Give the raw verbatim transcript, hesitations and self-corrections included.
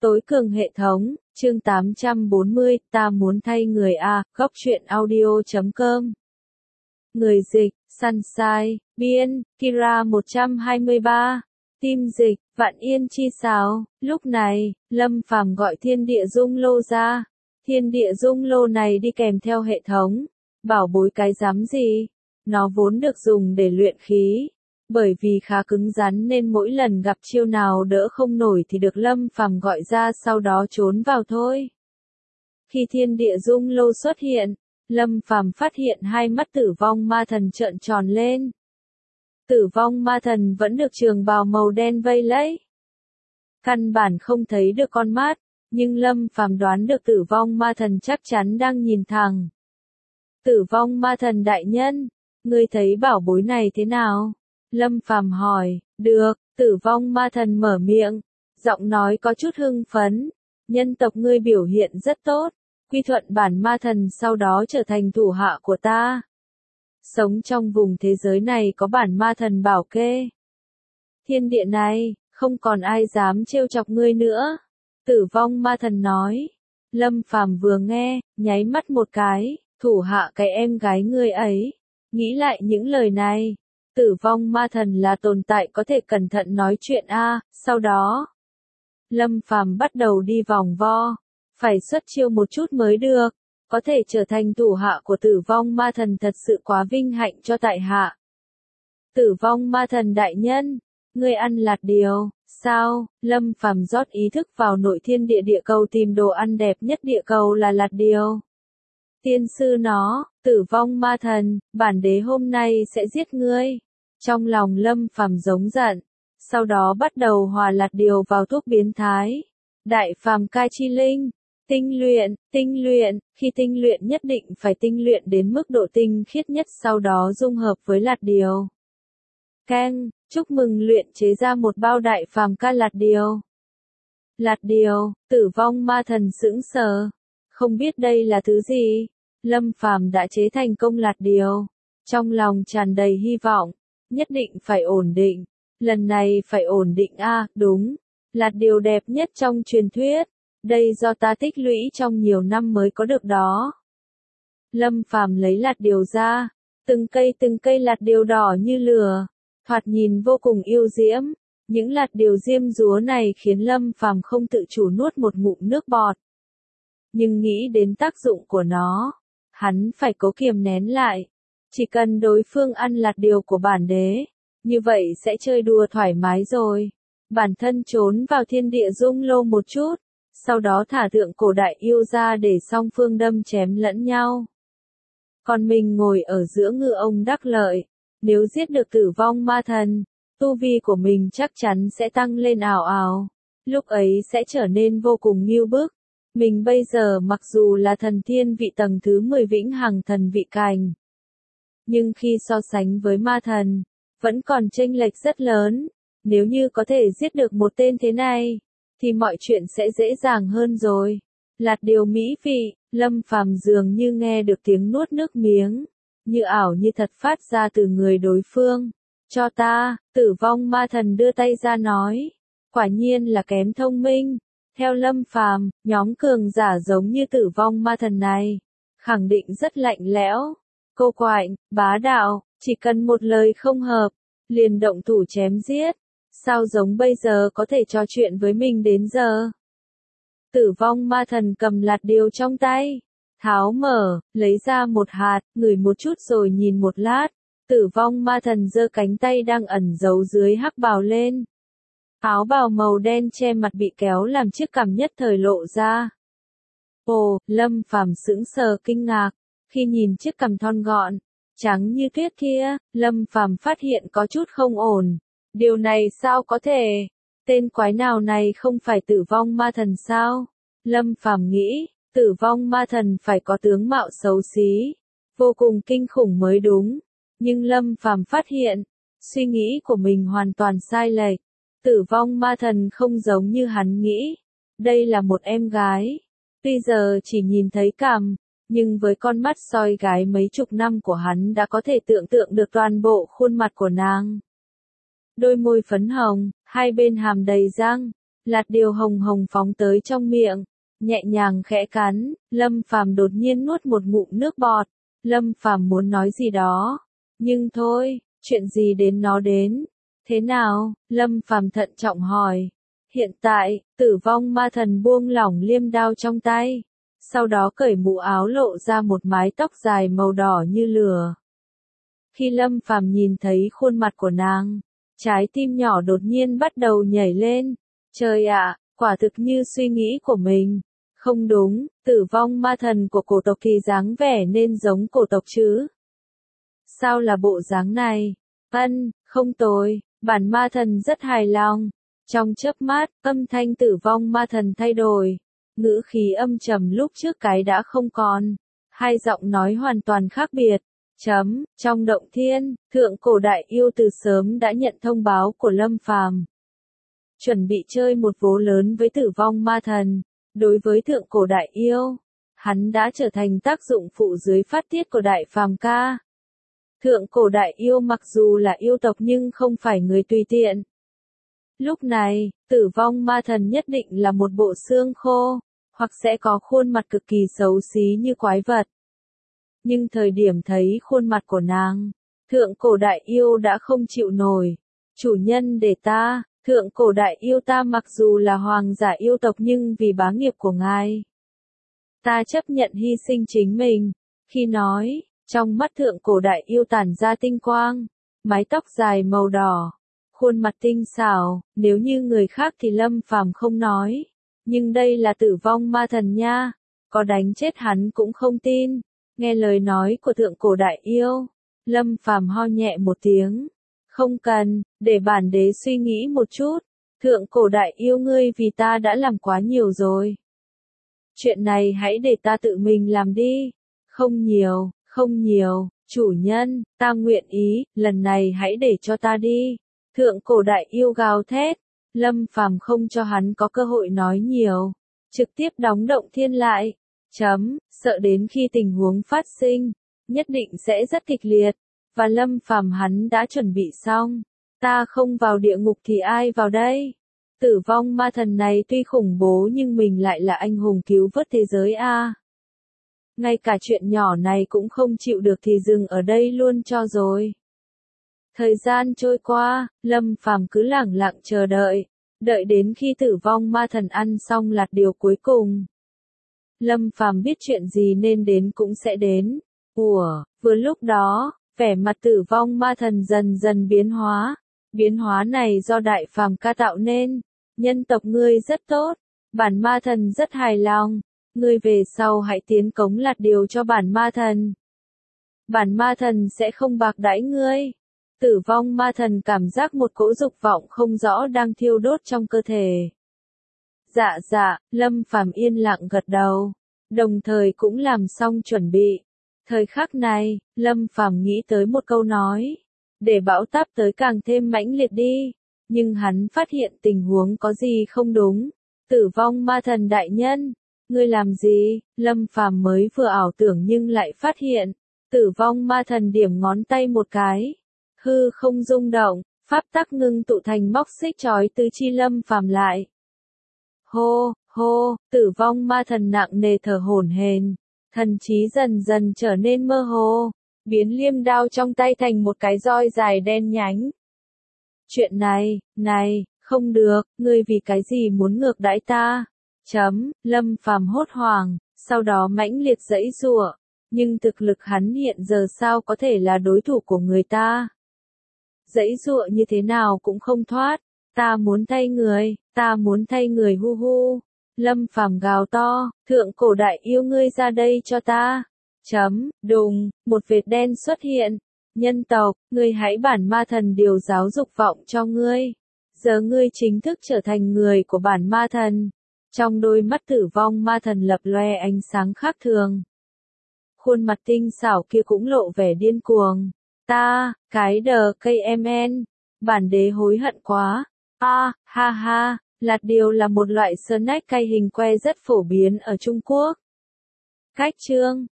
Tối cường hệ thống, chương tám trăm bốn mươi, ta muốn thay người A, góc truyện audio chấm com. Người dịch, Sunshine, biên, Kira một trăm hai mươi ba. Tim dịch, Vạn Yên chi sáo. Lúc này, Lâm Phàm gọi thiên địa dung lô ra. Thiên địa dung lô này đi kèm theo hệ thống. Bảo bối cái dám gì? Nó vốn được dùng để luyện khí. Bởi vì khá cứng rắn nên mỗi lần gặp chiêu nào đỡ không nổi thì được Lâm Phàm gọi ra sau đó trốn vào thôi. Khi thiên địa dung lô xuất hiện, Lâm Phàm phát hiện hai mắt tử vong ma thần trợn tròn lên. Tử vong ma thần vẫn được trường bào màu đen vây lấy. Căn bản không thấy được con mắt, nhưng Lâm Phàm đoán được tử vong ma thần chắc chắn đang nhìn thẳng. Tử vong ma thần đại nhân, ngươi thấy bảo bối này thế nào? Lâm Phàm hỏi. Được, tử vong ma thần mở miệng, giọng nói có chút hưng phấn. Nhân tộc ngươi biểu hiện rất tốt, quy thuận bản ma thần sau đó trở thành thủ hạ của ta. Sống trong vùng thế giới này có bản ma thần bảo kê. Thiên địa này, không còn ai dám trêu chọc ngươi nữa. Tử vong ma thần nói. Lâm Phàm vừa nghe, nháy mắt một cái, thủ hạ cái em gái ngươi ấy. Nghĩ lại những lời này. Tử vong ma thần là tồn tại có thể cẩn thận nói chuyện a, sau đó Lâm Phàm bắt đầu đi vòng vo, phải xuất chiêu một chút mới được, có thể trở thành thủ hạ của tử vong ma thần thật sự quá vinh hạnh cho tại hạ. Tử vong ma thần đại nhân, ngươi ăn lạt điều, sao? Lâm Phàm rót ý thức vào nội thiên địa địa cầu tìm đồ ăn đẹp nhất địa cầu là lạt điều. Tiên sư nó, tử vong ma thần, bản đế hôm nay sẽ giết ngươi. Trong lòng Lâm Phàm giống giận, sau đó bắt đầu hòa lạt điều vào thuốc biến thái. Đại phàm cai chi linh, tinh luyện, tinh luyện, khi tinh luyện nhất định phải tinh luyện đến mức độ tinh khiết nhất sau đó dung hợp với lạt điều. Keng, chúc mừng luyện chế ra một bao đại phàm ca lạt điều. Lạt điều, tử vong ma thần sững sờ. Không biết đây là thứ gì? Lâm Phàm đã chế thành công lạt điều. Trong lòng tràn đầy hy vọng. Nhất định phải ổn định. Lần này phải ổn định a, à, đúng. Lạt điều đẹp nhất trong truyền thuyết. Đây do ta tích lũy trong nhiều năm mới có được đó. Lâm Phàm lấy lạt điều ra. Từng cây từng cây lạt điều đỏ như lửa. Thoạt nhìn vô cùng yêu diễm. Những lạt điều diêm dúa này khiến Lâm Phàm không tự chủ nuốt một ngụm nước bọt. Nhưng nghĩ đến tác dụng của nó, hắn phải cố kiềm nén lại. Chỉ cần đối phương ăn lạt điều của bản đế, như vậy sẽ chơi đùa thoải mái rồi. Bản thân trốn vào thiên địa dung lô một chút, sau đó thả thượng cổ đại yêu ra để song phương đâm chém lẫn nhau. Còn mình ngồi ở giữa ngư ông đắc lợi, nếu giết được tử vong ma thần, tu vi của mình chắc chắn sẽ tăng lên ảo ảo. Lúc ấy sẽ trở nên vô cùng ngưu bức. Mình bây giờ mặc dù là thần thiên vị tầng thứ mười vĩnh hằng thần vị cành. Nhưng khi so sánh với ma thần, vẫn còn chênh lệch rất lớn. Nếu như có thể giết được một tên thế này, thì mọi chuyện sẽ dễ dàng hơn rồi. Lạt điều mỹ vị, Lâm Phàm dường như nghe được tiếng nuốt nước miếng. Như ảo như thật phát ra từ người đối phương. Cho ta, tử vong ma thần đưa tay ra nói. Quả nhiên là kém thông minh. Theo Lâm Phàm, nhóm cường giả giống như tử vong ma thần này, khẳng định rất lạnh lẽo, cô quạnh, bá đạo, chỉ cần một lời không hợp, liền động thủ chém giết. Sao giống bây giờ có thể trò chuyện với mình đến giờ? Tử vong ma thần cầm lạt điều trong tay, tháo mở, lấy ra một hạt, ngửi một chút rồi nhìn một lát. Tử vong ma thần giơ cánh tay đang ẩn giấu dưới hắc bào lên. Áo bào màu đen che mặt bị kéo làm chiếc cằm nhất thời lộ ra. Ồ, Lâm Phàm sững sờ kinh ngạc, khi nhìn chiếc cằm thon gọn, trắng như tuyết kia, Lâm Phàm phát hiện có chút không ổn. Điều này sao có thể? Tên quái nào này không phải tử vong ma thần sao? Lâm Phàm nghĩ, tử vong ma thần phải có tướng mạo xấu xí, vô cùng kinh khủng mới đúng. Nhưng Lâm Phàm phát hiện, suy nghĩ của mình hoàn toàn sai lệch. Tử vong ma thần không giống như hắn nghĩ. Đây là một em gái. Tuy giờ chỉ nhìn thấy cằm, nhưng với con mắt soi gái mấy chục năm của hắn đã có thể tưởng tượng được toàn bộ khuôn mặt của nàng. Đôi môi phấn hồng, hai bên hàm đầy răng, lạt điều hồng hồng phóng tới trong miệng, nhẹ nhàng khẽ cắn, Lâm Phàm đột nhiên nuốt một ngụm nước bọt. Lâm Phàm muốn nói gì đó, nhưng thôi, chuyện gì đến nó đến. Thế nào? Lâm Phàm thận trọng hỏi. Hiện tại, Tử Vong Ma Thần buông lỏng liêm đao trong tay, sau đó cởi mũ áo lộ ra một mái tóc dài màu đỏ như lửa. Khi Lâm Phàm nhìn thấy khuôn mặt của nàng, trái tim nhỏ đột nhiên bắt đầu nhảy lên. Trời ạ, quả thực như suy nghĩ của mình. Không đúng, Tử Vong Ma Thần của cổ tộc thì dáng vẻ nên giống cổ tộc chứ. Sao là bộ dáng này? Ân, không tồi, bản ma thần rất hài lòng. Trong chớp mắt, âm thanh Tử Vong Ma Thần thay đổi. Ngữ khí âm trầm lúc trước cái đã không còn. Hai giọng nói hoàn toàn khác biệt. Chấm, trong động thiên, thượng cổ đại yêu từ sớm đã nhận thông báo của Lâm Phàm. Chuẩn bị chơi một vố lớn với Tử Vong Ma Thần. Đối với thượng cổ đại yêu, hắn đã trở thành tác dụng phụ dưới phát tiết của đại phàm ca. Thượng cổ đại yêu mặc dù là yêu tộc nhưng không phải người tùy tiện. Lúc này, Tử Vong Ma Thần nhất định là một bộ xương khô, hoặc sẽ có khuôn mặt cực kỳ xấu xí như quái vật. Nhưng thời điểm thấy khuôn mặt của nàng, thượng cổ đại yêu đã không chịu nổi. Chủ nhân để ta, thượng cổ đại yêu ta mặc dù là hoàng giả yêu tộc nhưng vì bá nghiệp của ngài, ta chấp nhận hy sinh chính mình. Khi nói, trong mắt thượng cổ đại yêu tản ra tinh quang, mái tóc dài màu đỏ, khuôn mặt tinh xảo, nếu như người khác thì Lâm Phàm không nói, nhưng đây là Tử Vong Ma Thần nha, có đánh chết hắn cũng không tin. Nghe lời nói của thượng cổ đại yêu, Lâm Phàm ho nhẹ một tiếng. Không cần, để bản đế suy nghĩ một chút. Thượng cổ đại yêu ngươi vì ta đã làm quá nhiều rồi. Chuyện này hãy để ta tự mình làm đi. Không nhiều, không nhiều, chủ nhân, ta nguyện ý, lần này hãy để cho ta đi. Thượng cổ đại yêu gào thét. Lâm Phàm không cho hắn có cơ hội nói nhiều, trực tiếp đóng động thiên lại. Chấm, sợ đến khi tình huống phát sinh, nhất định sẽ rất kịch liệt. Và Lâm Phàm hắn đã chuẩn bị xong. Ta không vào địa ngục thì ai vào đây? Tử Vong Ma Thần này tuy khủng bố nhưng mình lại là anh hùng cứu vớt thế giới a. À. Ngay cả chuyện nhỏ này cũng không chịu được thì dừng ở đây luôn cho rồi. Thời gian trôi qua, Lâm Phàm cứ lẳng lặng chờ đợi, đợi đến khi Tử Vong Ma Thần ăn xong lạt điều cuối cùng. Lâm Phàm biết chuyện gì nên đến cũng sẽ đến. Ủa, vừa lúc đó, vẻ mặt Tử Vong Ma Thần dần dần biến hóa. Biến hóa này do đại phàm ca tạo nên. Nhân tộc ngươi rất tốt, bản ma thần rất hài lòng. Ngươi về sau hãy tiến cống lạt điều cho bản ma thần. Bản ma thần sẽ không bạc đãi ngươi. Tử Vong Ma Thần cảm giác một cỗ dục vọng không rõ đang thiêu đốt trong cơ thể. Dạ dạ, Lâm Phàm yên lặng gật đầu, đồng thời cũng làm xong chuẩn bị. Thời khắc này, Lâm Phàm nghĩ tới một câu nói, để bão táp tới càng thêm mãnh liệt đi, nhưng hắn phát hiện tình huống có gì không đúng. Tử Vong Ma Thần đại nhân, ngươi làm gì? Lâm Phàm mới vừa ảo tưởng nhưng lại phát hiện, Tử Vong Ma Thần điểm ngón tay một cái, hư không rung động, pháp tắc ngưng tụ thành móc xích trói tứ chi Lâm Phàm lại. Hô, hô, Tử Vong Ma Thần nặng nề thở hổn hển, thần trí dần dần trở nên mơ hồ, biến liêm đao trong tay thành một cái roi dài đen nhánh. Chuyện này, này, không được, ngươi vì cái gì muốn ngược đãi ta? Chấm, Lâm Phàm hốt hoảng, sau đó mãnh liệt giãy giụa, nhưng thực lực hắn hiện giờ sao có thể là đối thủ của người ta? Giãy giụa như thế nào cũng không thoát, ta muốn thay người, ta muốn thay người hu hu. Lâm Phàm gào to, thượng cổ đại yêu ngươi ra đây cho ta. Chấm, đùng, một vệt đen xuất hiện. Nhân tộc, ngươi hãy bản ma thần điều giáo dục vọng cho ngươi. Giờ ngươi chính thức trở thành người của bản ma thần. Trong đôi mắt Tử Vong Ma Thần lập loe ánh sáng khác thường. Khuôn mặt tinh xảo kia cũng lộ vẻ điên cuồng. Ta, cái đờ cây em en, bản đế hối hận quá. A, à, ha ha, lạt điều là một loại snack cay hình que rất phổ biến ở Trung Quốc. Cách chương